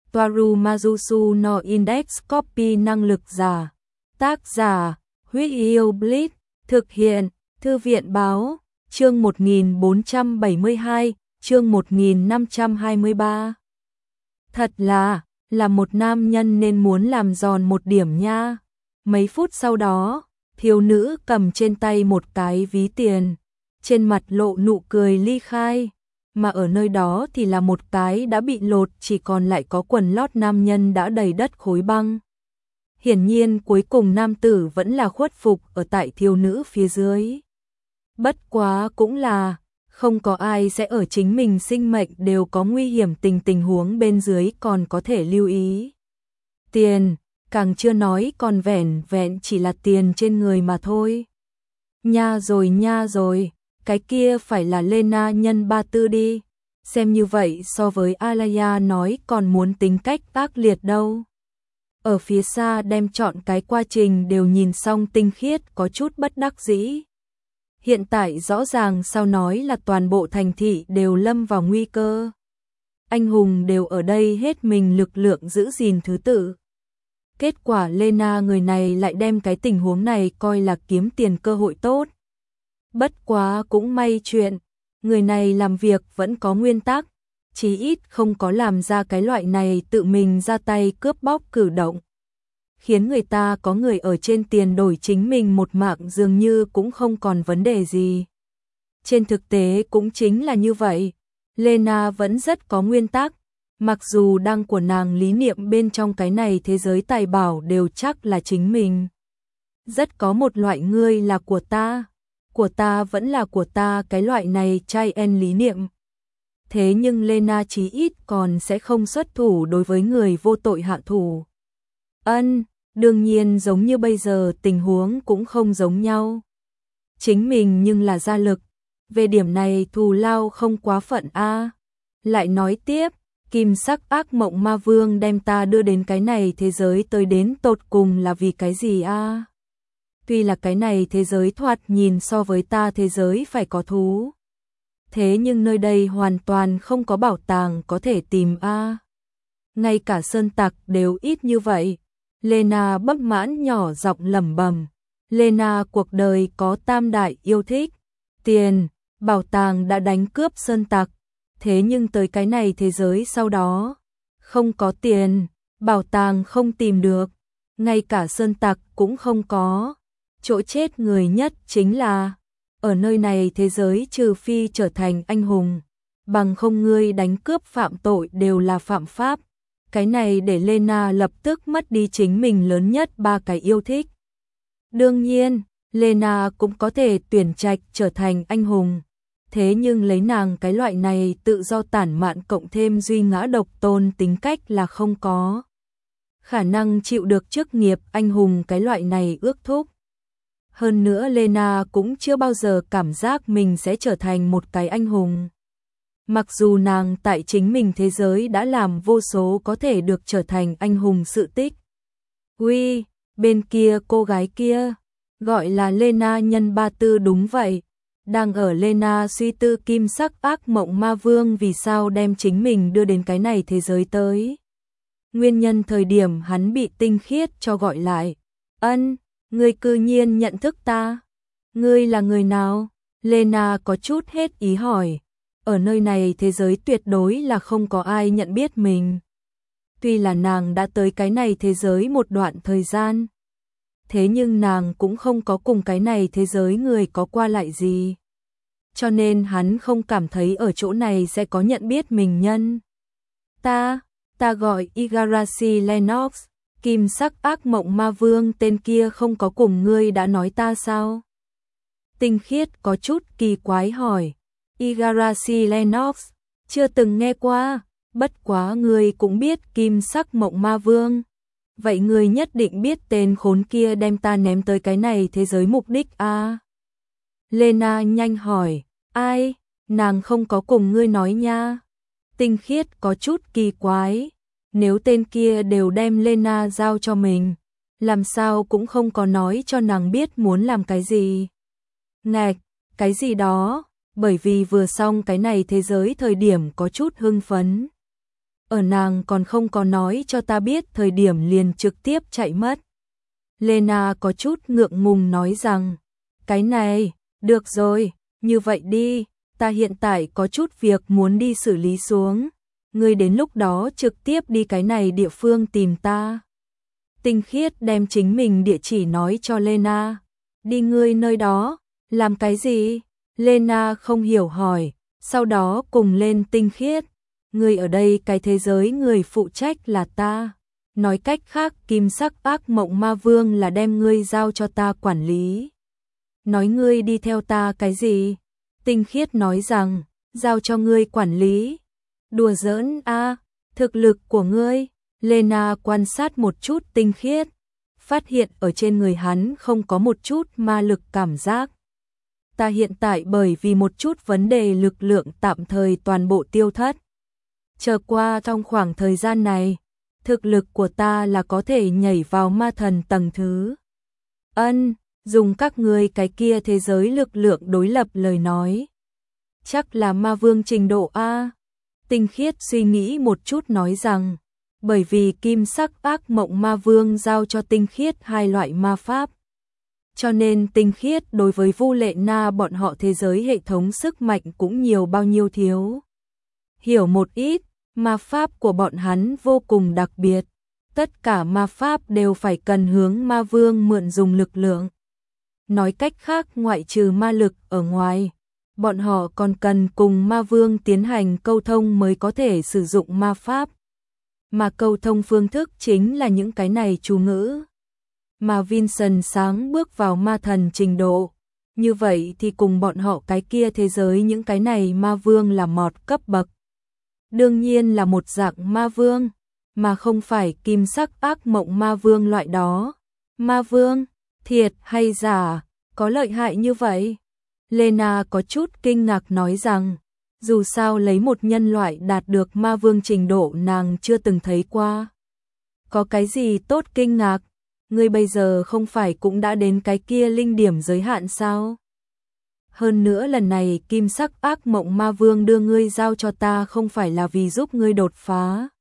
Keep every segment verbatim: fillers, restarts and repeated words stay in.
Toaru Majusu no Index Copy năng lực giả. Tác giả, Huyết Yêu Blitz, thực hiện, Thư viện báo, chương một nghìn bốn trăm bảy mươi hai, chương một nghìn năm trăm hai mươi ba. Thật là, là một nam nhân nên muốn làm giòn một điểm nha. Mấy phút sau đó, thiếu nữ cầm trên tay một cái ví tiền, trên mặt lộ nụ cười ly khai, mà ở nơi đó thì là một cái đã bị lột, chỉ còn lại có quần lót nam nhân đã đầy đất khối băng. Hiển nhiên cuối cùng nam tử vẫn là khuất phục ở tại thiếu nữ phía dưới. Bất quá cũng là, không có ai sẽ ở chính mình sinh mệnh đều có nguy hiểm tình tình huống bên dưới còn có thể lưu ý. Tiền, càng chưa nói còn vẻn vẹn chỉ là tiền trên người mà thôi. Nha rồi nha rồi, cái kia phải là Lena nhân ba tư đi. Xem như vậy so với Alaya nói còn muốn tính cách ác liệt đâu. Ở phía xa đem chọn cái quá trình đều nhìn xong Tinh Khiết có chút bất đắc dĩ. Hiện tại rõ ràng sao nói là toàn bộ thành thị đều lâm vào nguy cơ. Anh hùng đều ở đây hết mình lực lượng giữ gìn thứ tự. Kết quả Lena người này lại đem cái tình huống này coi là kiếm tiền cơ hội tốt. Bất quá cũng may chuyện, người này làm việc vẫn có nguyên tắc, chí ít không có làm ra cái loại này tự mình ra tay cướp bóc cử động. Khiến người ta có người ở trên tiền đổi chính mình một mạng dường như cũng không còn vấn đề gì. Trên thực tế cũng chính là như vậy, Lena vẫn rất có nguyên tắc, mặc dù đăng của nàng lý niệm bên trong cái này thế giới tài bảo đều chắc là chính mình. Rất có một loại ngươi là của ta, của ta vẫn là của ta cái loại này trai en lý niệm. Thế nhưng Lena chí ít còn sẽ không xuất thủ đối với người vô tội hạ thủ. Ân, đương nhiên giống như bây giờ tình huống cũng không giống nhau. Chính mình nhưng là gia lực, về điểm này thù lao không quá phận a. Lại nói tiếp, kim sắc ác mộng ma vương đem ta đưa đến cái này thế giới tới đến tột cùng là vì cái gì a? Tuy là cái này thế giới thoạt nhìn so với ta thế giới phải có thú. Thế nhưng nơi đây hoàn toàn không có bảo tàng có thể tìm a. Ngay cả sơn tặc đều ít như vậy. Lena bất mãn nhỏ giọng lẩm bẩm. Lena cuộc đời có tam đại yêu thích. Tiền, bảo tàng đã đánh cướp sơn tặc. Thế nhưng tới cái này thế giới sau đó, không có tiền, bảo tàng không tìm được, ngay cả sơn tặc cũng không có. Chỗ chết người nhất chính là, ở nơi này thế giới trừ phi trở thành anh hùng, bằng không ngươi đánh cướp phạm tội đều là phạm pháp. Cái này để Lena lập tức mất đi chính mình lớn nhất ba cái yêu thích. Đương nhiên, Lena cũng có thể tuyển trạch trở thành anh hùng. Thế nhưng lấy nàng cái loại này tự do tản mạn cộng thêm duy ngã độc tôn tính cách là không có khả năng chịu được chức nghiệp anh hùng cái loại này ước thúc. Hơn nữa Lena cũng chưa bao giờ cảm giác mình sẽ trở thành một cái anh hùng. Mặc dù nàng tại chính mình thế giới đã làm vô số có thể được trở thành anh hùng sự tích. Uy, bên kia cô gái kia, gọi là Lena nhân ba tư đúng vậy. Đang ở Lena suy tư kim sắc ác mộng ma vương vì sao đem chính mình đưa đến cái này thế giới tới. Nguyên nhân thời điểm hắn bị Tinh Khiết cho gọi lại. Ân, ngươi cư nhiên nhận thức ta. Ngươi là người nào? Lena có chút hết ý hỏi. Ở nơi này thế giới tuyệt đối là không có ai nhận biết mình. Tuy là nàng đã tới cái này thế giới một đoạn thời gian. Thế nhưng nàng cũng không có cùng cái này thế giới người có qua lại gì. Cho nên hắn không cảm thấy ở chỗ này sẽ có nhận biết mình nhân. Ta, ta gọi Igarashi Lennox, kim sắc ác mộng ma vương tên kia không có cùng ngươi đã nói ta sao? Tinh Khiết có chút kỳ quái hỏi. Igarashi Lennox, chưa từng nghe qua, bất quá ngươi cũng biết kim sắc mộng ma vương. Vậy ngươi nhất định biết tên khốn kia đem ta ném tới cái này thế giới mục đích a? À? Lena nhanh hỏi, ai, nàng không có cùng ngươi nói nha. Tinh Khiết có chút kỳ quái, nếu tên kia đều đem Lena giao cho mình, làm sao cũng không có nói cho nàng biết muốn làm cái gì. Ngạch, cái gì đó, bởi vì vừa xong cái này thế giới thời điểm có chút hưng phấn. ở nàng còn không có nói cho ta biết thời điểm liền trực tiếp chạy mất. Lena có chút ngượng ngùng nói rằng, cái này, được rồi, như vậy đi, ta hiện tại có chút việc muốn đi xử lý xuống, ngươi đến lúc đó trực tiếp đi cái này địa phương tìm ta. Tinh Khiết đem chính mình địa chỉ nói cho Lena. Đi ngươi nơi đó, làm cái gì? Lena không hiểu hỏi, sau đó cùng lên Tinh Khiết. Ngươi ở đây cái thế giới người phụ trách là ta. Nói cách khác kim sắc ác mộng ma vương là đem ngươi giao cho ta quản lý. Nói ngươi đi theo ta cái gì? Tinh Khiết nói rằng, giao cho ngươi quản lý. Đùa giỡn a, thực lực của ngươi. Lena quan sát một chút Tinh Khiết, phát hiện ở trên người hắn không có một chút ma lực cảm giác. Ta hiện tại bởi vì một chút vấn đề lực lượng tạm thời toàn bộ tiêu thất. Chờ qua trong khoảng thời gian này, thực lực của ta là có thể nhảy vào ma thần tầng thứ. Ân, dùng các ngươi cái kia thế giới lực lượng đối lập lời nói. Chắc là ma vương trình độ A. Tinh Khiết suy nghĩ một chút nói rằng, bởi vì kim sắc ác mộng ma vương giao cho Tinh Khiết hai loại ma pháp. Cho nên Tinh Khiết đối với Vu Lệ Na bọn họ thế giới hệ thống sức mạnh cũng nhiều bao nhiêu thiếu. Hiểu một ít, ma pháp của bọn hắn vô cùng đặc biệt. Tất cả ma pháp đều phải cần hướng ma vương mượn dùng lực lượng. Nói cách khác ngoại trừ ma lực ở ngoài, bọn họ còn cần cùng ma vương tiến hành câu thông mới có thể sử dụng ma pháp. Mà câu thông phương thức chính là những cái này chú ngữ. Mà Vincent sáng bước vào ma thần trình độ. Như vậy thì cùng bọn họ cái kia thế giới những cái này ma vương là mọt cấp bậc. Đương nhiên là một dạng ma vương, mà không phải kim sắc ác mộng ma vương loại đó. Ma vương, thiệt hay giả, có lợi hại như vậy? Lena có chút kinh ngạc nói rằng, dù sao lấy một nhân loại đạt được ma vương trình độ nàng chưa từng thấy qua. Có cái gì tốt kinh ngạc? Ngươi bây giờ không phải cũng đã đến cái kia linh điểm giới hạn sao? Hơn nữa lần này kim sắc ác mộng ma vương đưa ngươi giao cho ta không phải là vì giúp ngươi đột phá.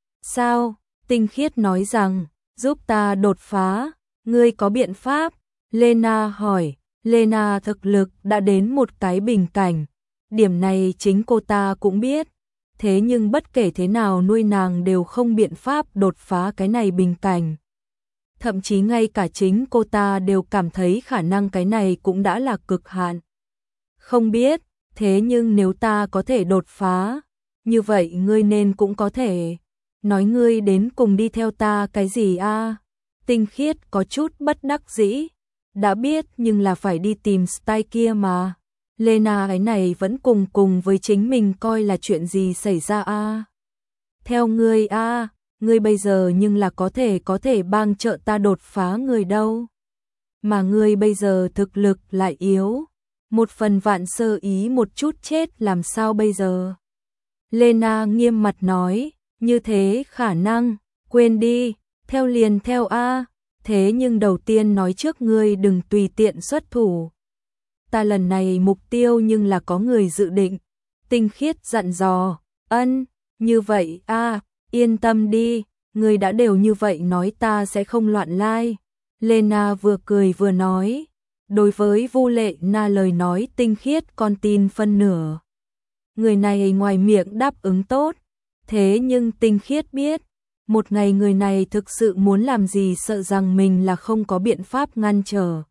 Sao? Tinh Khiết nói rằng, giúp ta đột phá, ngươi có biện pháp? Lena hỏi, Lena thực lực đã đến một cái bình cảnh. Điểm này chính cô ta cũng biết, thế nhưng bất kể thế nào nuôi nàng đều không biện pháp đột phá cái này bình cảnh. Thậm chí ngay cả chính cô ta đều cảm thấy khả năng cái này cũng đã là cực hạn. Không biết, thế nhưng nếu ta có thể đột phá, như vậy ngươi nên cũng có thể. Nói ngươi đến cùng đi theo ta cái gì a? Tinh Khiết có chút bất đắc dĩ. Đã biết nhưng là phải đi tìm style kia mà. Lena cái này vẫn cùng cùng với chính mình coi là chuyện gì xảy ra a? Theo ngươi a, ngươi bây giờ nhưng là có thể có thể bang trợ ta đột phá người đâu. Mà ngươi bây giờ thực lực lại yếu. Một phần vạn sơ ý một chút chết làm sao bây giờ? Lena nghiêm mặt nói, như thế khả năng, quên đi, theo liền theo a. Thế nhưng đầu tiên nói trước ngươi đừng tùy tiện xuất thủ. Ta lần này mục tiêu nhưng là có người dự định. Tinh Khiết dặn dò, ân, như vậy a, yên tâm đi, ngươi đã đều như vậy nói ta sẽ không loạn lai. Lena vừa cười vừa nói, đối với Vu Lệ Na lời nói Tinh Khiết con tin phân nửa. Người này ngoài miệng đáp ứng tốt, thế nhưng Tinh Khiết biết, một ngày người này thực sự muốn làm gì sợ rằng mình là không có biện pháp ngăn trở.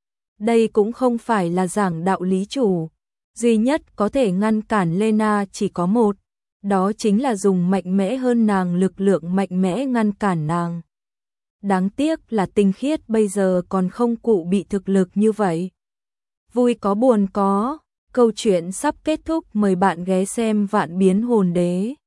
Đây cũng không phải là giảng đạo lý chủ, duy nhất có thể ngăn cản Lena chỉ có một, đó chính là dùng mạnh mẽ hơn nàng lực lượng mạnh mẽ ngăn cản nàng. Đáng tiếc là Tinh Khiết bây giờ còn không cụ bị thực lực như vậy. Vui có buồn có, câu chuyện sắp kết thúc, mời bạn ghé xem Vạn Biến Hồn Đế.